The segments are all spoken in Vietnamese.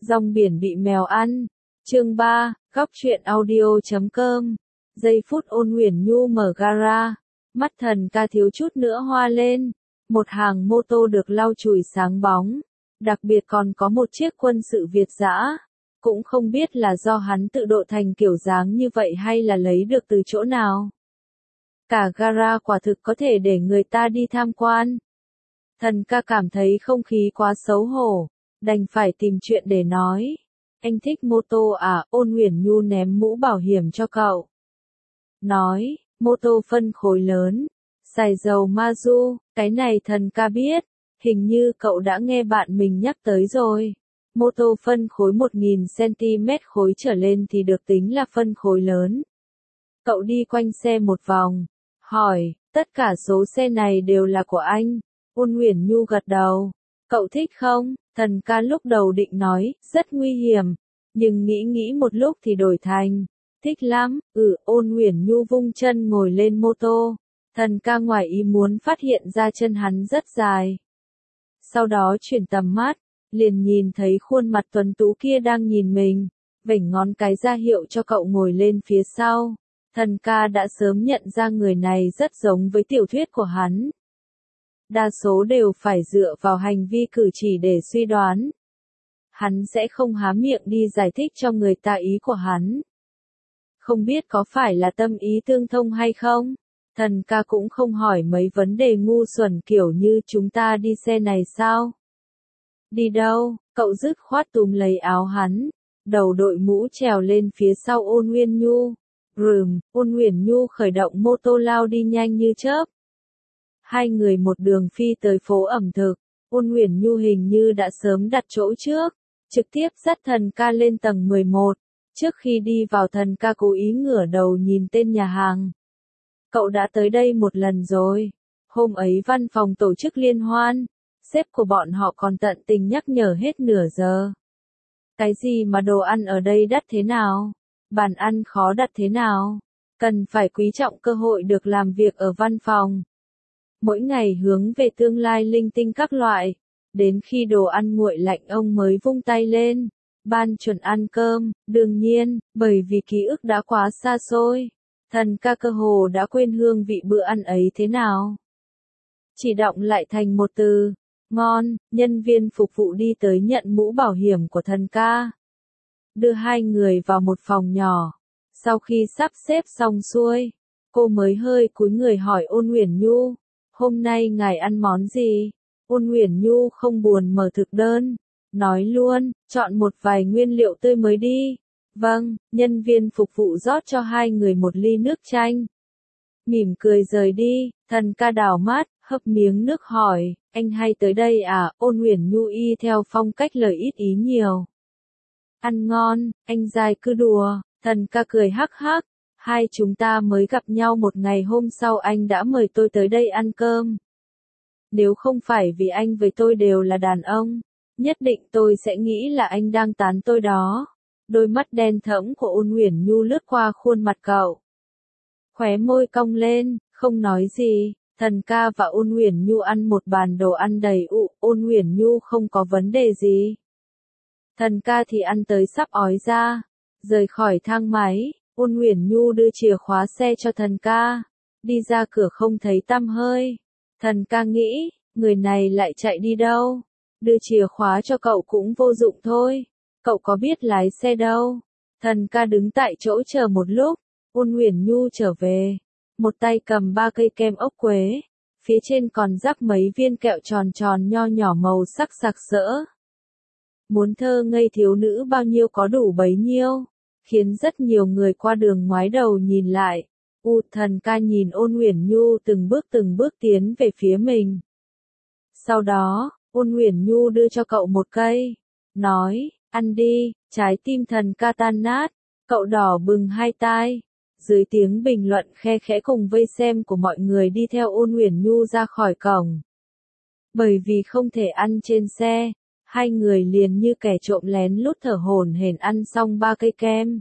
Rong biển bị mèo ăn. Chương 3, góc truyện audio.com. Giây phút Ôn Uyển Nhu mở gara, mắt Thần Ca thiếu chút nữa hoa lên. Một hàng mô tô được lau chùi sáng bóng, đặc biệt còn có một chiếc quân sự Việt dã. Cũng không biết là do hắn tự độ thành kiểu dáng như vậy hay là lấy được từ chỗ nào. Cả gara quả thực có thể để người ta đi tham quan. Thần Ca cảm thấy không khí quá xấu hổ, đành phải tìm chuyện để nói. Anh thích mô tô à? Ôn Uyển Nhu ném mũ bảo hiểm cho cậu. Nói, mô tô phân khối lớn, xài dầu Mazu, cái này Thần Ca biết, hình như cậu đã nghe bạn mình nhắc tới rồi. Mô tô phân khối 1000 cm khối trở lên thì được tính là phân khối lớn. Cậu đi quanh xe một vòng, hỏi, tất cả số xe này đều là của anh? Ôn Uyển Nhu gật đầu. Cậu thích không? Thần Ca lúc đầu định nói, rất nguy hiểm, nhưng nghĩ một lúc thì đổi thành, thích lắm. Ôn Uyển Nhu vung chân ngồi lên mô tô. Thần Ca ngoài ý muốn phát hiện ra chân hắn rất dài. Sau đó chuyển tầm mắt, liền nhìn thấy khuôn mặt tuấn tú kia đang nhìn mình, vểnh ngón cái ra hiệu cho cậu ngồi lên phía sau. Thần Ca đã sớm nhận ra người này rất giống với tiểu thuyết của hắn. Đa số đều phải dựa vào hành vi cử chỉ để suy đoán. Hắn sẽ không há miệng đi giải thích cho người ta ý của hắn. Không biết có phải là tâm ý tương thông hay không? Thần Ca cũng không hỏi mấy vấn đề ngu xuẩn kiểu như chúng ta đi xe này sao? Đi đâu? Cậu dứt khoát túm lấy áo hắn, đầu đội mũ trèo lên phía sau Ôn Uyển Nhu. Ôn Uyển Nhu khởi động mô tô lao đi nhanh như chớp. Hai người một đường phi tới phố ẩm thực. Ôn Uyển Nhu hình như đã sớm đặt chỗ trước, trực tiếp dắt Thần Ca lên tầng 11. Trước khi đi vào Thần Ca cố ý ngửa đầu nhìn tên nhà hàng. Cậu đã tới đây một lần rồi. Hôm ấy văn phòng tổ chức liên hoan, sếp của bọn họ còn tận tình nhắc nhở hết nửa giờ. Cái gì mà đồ ăn ở đây đắt thế nào? Bàn ăn khó đặt thế nào? Cần phải quý trọng cơ hội được làm việc ở văn phòng. Mỗi ngày hướng về tương lai linh tinh các loại. Đến khi đồ ăn nguội lạnh ông mới vung tay lên. Ban chuẩn ăn cơm. Đương nhiên, bởi vì ký ức đã quá xa xôi, Thần Ca cơ hồ đã quên hương vị bữa ăn ấy thế nào. Chỉ đọng lại thành một từ, ngon. Nhân viên phục vụ đi tới nhận mũ bảo hiểm của Thần Ca, đưa hai người vào một phòng nhỏ. Sau khi sắp xếp xong xuôi, cô mới hơi cúi người hỏi Ôn Uyển Nhu, hôm nay ngài ăn món gì? Ôn Uyển Nhu không buồn mở thực đơn, nói luôn, chọn một vài nguyên liệu tươi mới đi. Vâng. Nhân viên phục vụ rót cho hai người một ly nước chanh. Mỉm cười rời đi. Thần Ca đảo mắt, hấp miếng nước hỏi, anh hay tới đây à? Ôn Uyển Nhu y theo phong cách lời ít ý nhiều. Ăn ngon, anh dai cứ đùa. Thần Ca cười hắc hắc, hai chúng ta mới gặp nhau một ngày hôm sau anh đã mời tôi tới đây ăn cơm. Nếu không phải vì anh với tôi đều là đàn ông, nhất định tôi sẽ nghĩ là anh đang tán tôi đó. Đôi mắt đen thẫm của Ôn Uyển Nhu lướt qua khuôn mặt cậu. Khóe môi cong lên, không nói gì. Thần Ca và Ôn Uyển Nhu ăn một bàn đồ ăn đầy ụ. Ôn Uyển Nhu không có vấn đề gì. Thần Ca thì ăn tới sắp ói ra. Rời khỏi thang máy, Ôn Uyển Nhu đưa chìa khóa xe cho Thần Ca. Đi ra cửa không thấy tăm hơi. Thần Ca nghĩ, người này lại chạy đi đâu? Đưa chìa khóa cho cậu cũng vô dụng thôi. Cậu có biết lái xe đâu. Thần Ca đứng tại chỗ chờ một lúc. Ôn Uyển Nhu trở về. Một tay cầm 3 cây kem ốc quế. Phía trên còn rắc mấy viên kẹo tròn tròn nho nhỏ màu sắc sặc sỡ. Muốn thơ ngây thiếu nữ bao nhiêu có đủ bấy nhiêu. Khiến rất nhiều người qua đường ngoái đầu nhìn lại. Thần Ca nhìn Ôn Uyển Nhu từng bước tiến về phía mình. Sau đó, Ôn Uyển Nhu đưa cho cậu một cây. Nói, ăn đi. Trái tim Thần Ca tan nát. Cậu đỏ bừng hai tai. Dưới tiếng bình luận khe khẽ cùng vây xem của mọi người đi theo Ôn Uyển Nhu ra khỏi cổng. Bởi vì không thể ăn trên xe, hai người liền như kẻ trộm lén lút thở hổn hển ăn xong 3 cây kem.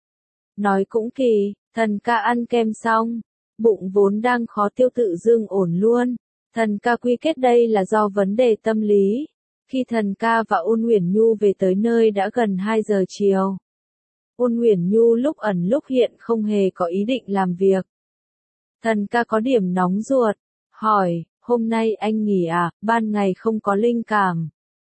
Nói cũng kỳ, Thần Ca ăn kem xong, bụng vốn đang khó tiêu tự dưng ổn luôn. Thần Ca quy kết đây là do vấn đề tâm lý. Khi Thần ca và Ôn Uyển Nhu về tới nơi đã gần 2 giờ chiều. Ôn Uyển Nhu lúc ẩn lúc hiện không hề có ý định làm việc. Thần ca có điểm nóng ruột, hỏi, hôm nay anh nghỉ à, ban ngày không có linh cảm.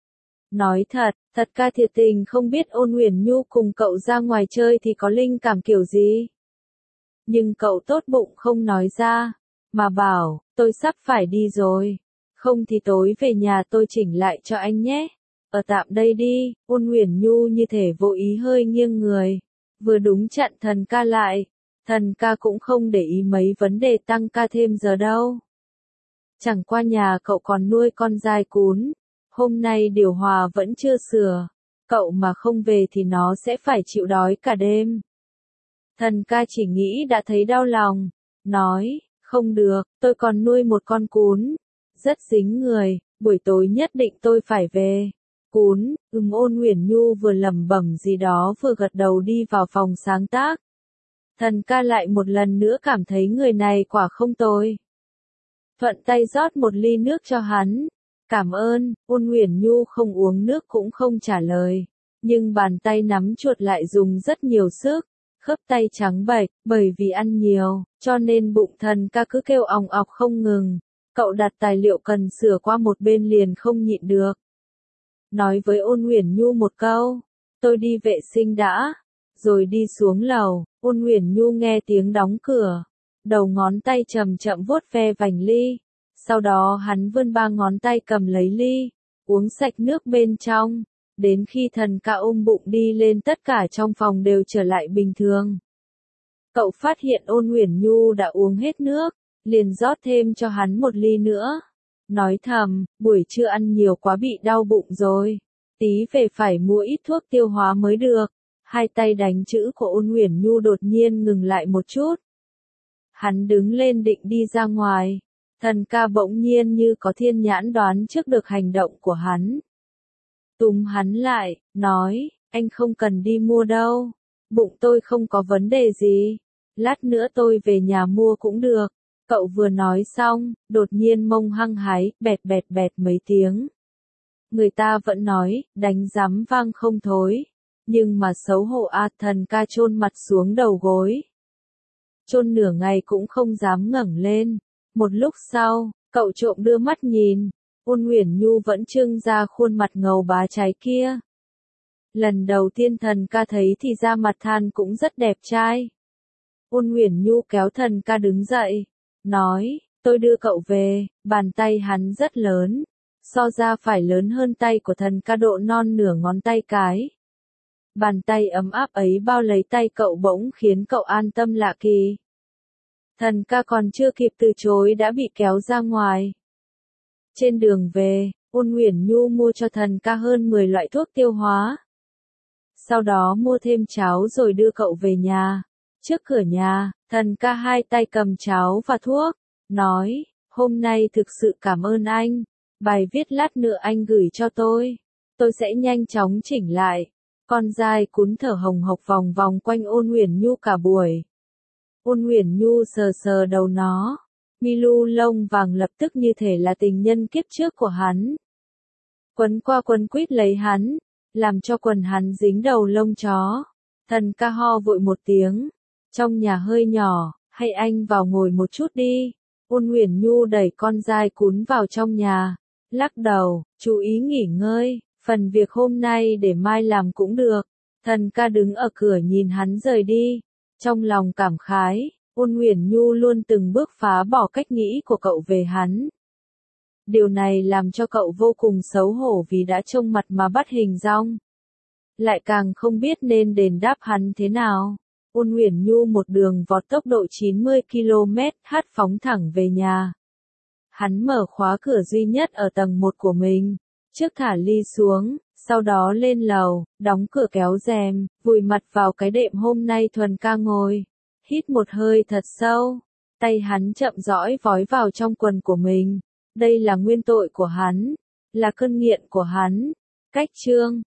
Nói thật, thật ca thiệt tình không biết Ôn Uyển Nhu cùng cậu ra ngoài chơi thì có linh cảm kiểu gì. Nhưng cậu tốt bụng không nói ra, mà bảo, tôi sắp phải đi rồi. Không thì tối về nhà tôi chỉnh lại cho anh nhé. Ở tạm đây đi, Ôn Uyển Nhu như thể vô ý hơi nghiêng người. Vừa đúng chặn Thần ca lại. Thần ca cũng không để ý mấy vấn đề tăng ca thêm giờ đâu. Chẳng qua nhà cậu còn nuôi con dai cún. Hôm nay điều hòa vẫn chưa sửa. Cậu mà không về thì nó sẽ phải chịu đói cả đêm. Thần ca chỉ nghĩ đã thấy đau lòng. Nói, không được, tôi còn nuôi một con cún. Rất dính người, buổi tối nhất định tôi phải về. Cún, Ôn Uyển Nhu vừa lẩm bẩm gì đó vừa gật đầu đi vào phòng sáng tác. Thần ca lại một lần nữa cảm thấy người này quả không tồi. Thuận tay rót một ly nước cho hắn. Cảm ơn, Ôn Uyển Nhu không uống nước cũng không trả lời. Nhưng bàn tay nắm chuột lại dùng rất nhiều sức. Khớp tay trắng bệch, bởi vì ăn nhiều, cho nên bụng Thần ca cứ kêu òng ọc không ngừng. Cậu đặt tài liệu cần sửa qua một bên liền không nhịn được. Nói với Ôn Uyển Nhu một câu, tôi đi vệ sinh đã, rồi đi xuống lầu. Ôn Uyển Nhu nghe tiếng đóng cửa, đầu ngón tay chậm chậm vuốt ve vành ly, sau đó hắn vươn 3 ngón tay cầm lấy ly, uống sạch nước bên trong, đến khi Thần ca ôm bụng đi lên tất cả trong phòng đều trở lại bình thường. Cậu phát hiện Ôn Uyển Nhu đã uống hết nước, liền rót thêm cho hắn một ly nữa. Nói thầm, buổi trưa ăn nhiều quá bị đau bụng rồi. Tí về phải mua ít thuốc tiêu hóa mới được. Hai tay đánh chữ của Ôn Uyển Nhu đột nhiên ngừng lại một chút. Hắn đứng lên định đi ra ngoài. Thần ca bỗng nhiên như có thiên nhãn đoán trước được hành động của hắn. Túm hắn lại, nói, anh không cần đi mua đâu. Bụng tôi không có vấn đề gì. Lát nữa tôi về nhà mua cũng được. Cậu vừa nói xong, đột nhiên mông hăng hái, bẹt bẹt bẹt mấy tiếng. Người ta vẫn nói, đánh rắm vang không thối. Nhưng mà xấu hổ Thần ca chôn mặt xuống đầu gối. Chôn nửa ngày cũng không dám ngẩng lên. Một lúc sau, cậu trộm đưa mắt nhìn. Ôn Uyển Nhu vẫn trưng ra khuôn mặt ngầu bá cháy kia. Lần đầu tiên Thần ca thấy thì da mặt than cũng rất đẹp trai. Ôn Uyển Nhu kéo Thần ca đứng dậy. Nói, tôi đưa cậu về. Bàn tay hắn rất lớn. So ra phải lớn hơn tay của Thần ca độ non nửa ngón tay cái. Bàn tay ấm áp ấy bao lấy tay cậu bỗng khiến cậu an tâm lạ kỳ. Thần ca còn chưa kịp từ chối đã bị kéo ra ngoài. Trên đường về, Ôn Uyển Nhu mua cho Thần ca hơn 10 loại thuốc tiêu hóa. Sau đó mua thêm cháo rồi đưa cậu về nhà. Trước cửa nhà, Thần ca hai tay cầm cháo và thuốc. Nói, hôm nay thực sự cảm ơn anh. Bài viết lát nữa anh gửi cho tôi. Tôi sẽ nhanh chóng chỉnh lại. Con dai cún thở hồng hộc vòng vòng quanh Ôn Uyển Nhu cả buổi. Ôn Uyển Nhu sờ sờ đầu nó. Milu lông vàng lập tức như thể là tình nhân kiếp trước của hắn. Quấn qua quấn quýt lấy hắn, làm cho quần hắn dính đầu lông chó. Thần ca ho vội một tiếng. Trong nhà hơi nhỏ, hay anh vào ngồi một chút đi. Ôn Uyển Nhu đẩy con dai cún vào trong nhà. Lắc đầu, chú ý nghỉ ngơi. Phần việc hôm nay để mai làm cũng được. Thần ca đứng ở cửa nhìn hắn rời đi. Trong lòng cảm khái, Ôn Uyển Nhu luôn từng bước phá bỏ cách nghĩ của cậu về hắn. Điều này làm cho cậu vô cùng xấu hổ vì đã trông mặt mà bắt hình dong. Lại càng không biết nên đền đáp hắn thế nào. Ôn Uyển Nhu một đường vọt tốc độ 90 km/h phóng thẳng về nhà. Hắn mở khóa cửa duy nhất ở tầng 1 của mình. Trước thả ly xuống, sau đó lên lầu, đóng cửa kéo rèm, vùi mặt vào cái đệm hôm nay Thuần ca ngồi. Hít một hơi thật sâu, tay hắn chậm rãi vói vào trong quần của mình. Đây là nguyên tội của hắn, là cơn nghiện của hắn. Cách chương